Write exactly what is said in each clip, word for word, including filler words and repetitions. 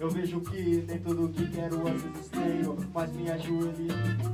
Eu vejo que nem tudo que quero às vezes tenho, mas me ajoelho.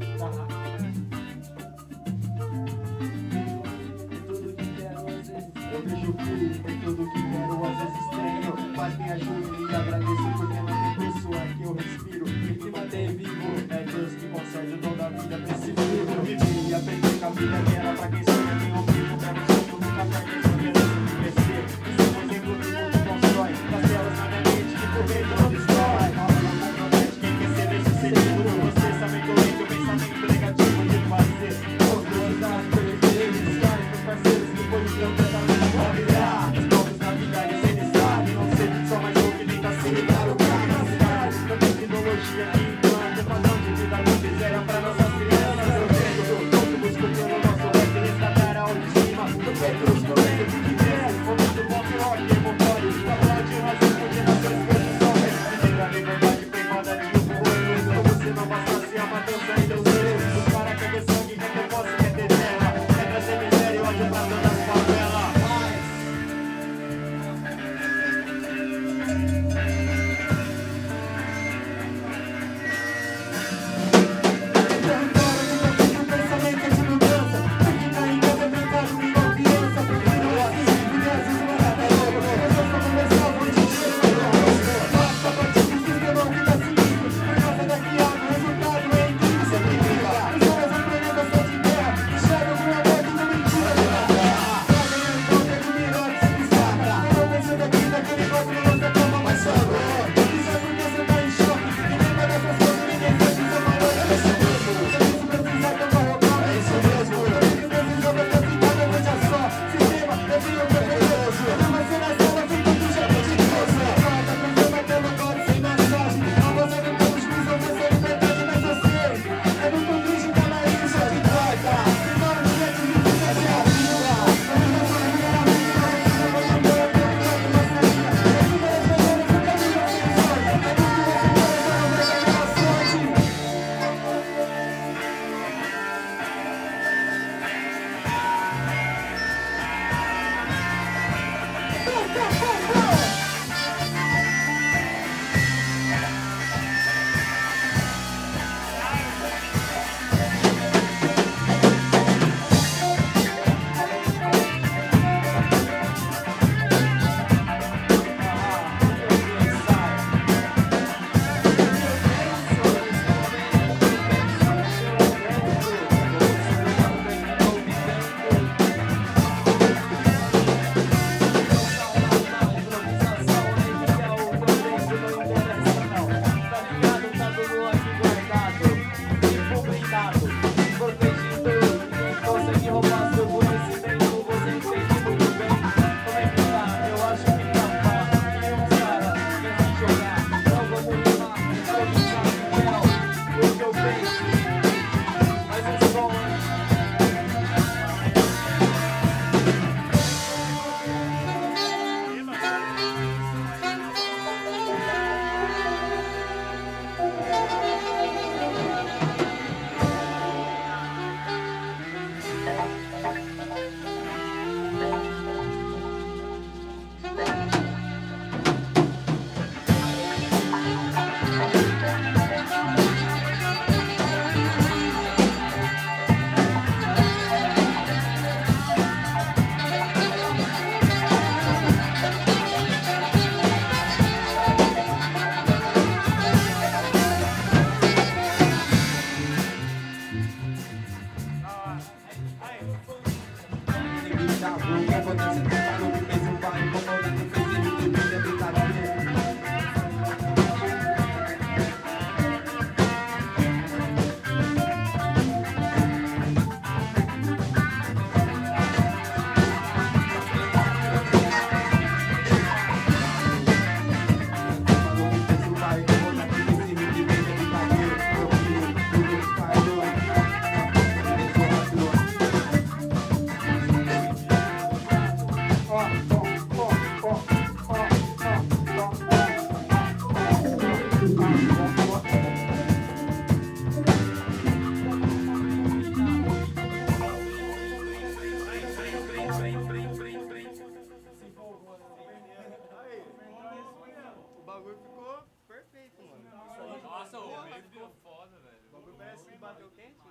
Eu vejo que nem tudo que quero às vezes tenho, mas me ajoelho e agradeço porque não tem pessoa que eu respiro. Quem me mantém vivo é Deus que concede o dom da vida pra esse livro. Vivi e aprendi que a vida é era pra quem sonha, tem ouvido, quero sonho, nunca perde a esperança de crescer. Isso é um exemplo que o mundo constrói, castelos na minha mente que por meio não destrói. Quem quer ser bem sucedido, você sabe que eu entro o pensamento negativo de fazer. Os meus dados perdidos, os caras, meus parceiros, depois de tanto tratamento. Os novos na vida eles sabem, não sei só mais ouve nem tá se ligar o carro. Não tem tecnologia que implanta, padrão de vida não fizeram pra nossas crianças. Eu vejo, todo busco pelo nosso rap, resgatar a autoestima. Eu vejo os momentos que vier, momento pop rock, emotório. Da bola de razão, porque nossas coisas são restritas. A liberdade privada de um povo, como se não bastasse a matança em Deus Deus. Os caras querem sangue, quer ter posse, quer ter terra. Quer trazer miséria e ódio pra todas as favelas. Mas bagulho ficou perfeito, mano. Nossa, o meio ficou foda, velho. O bagulho parece que bateu quente.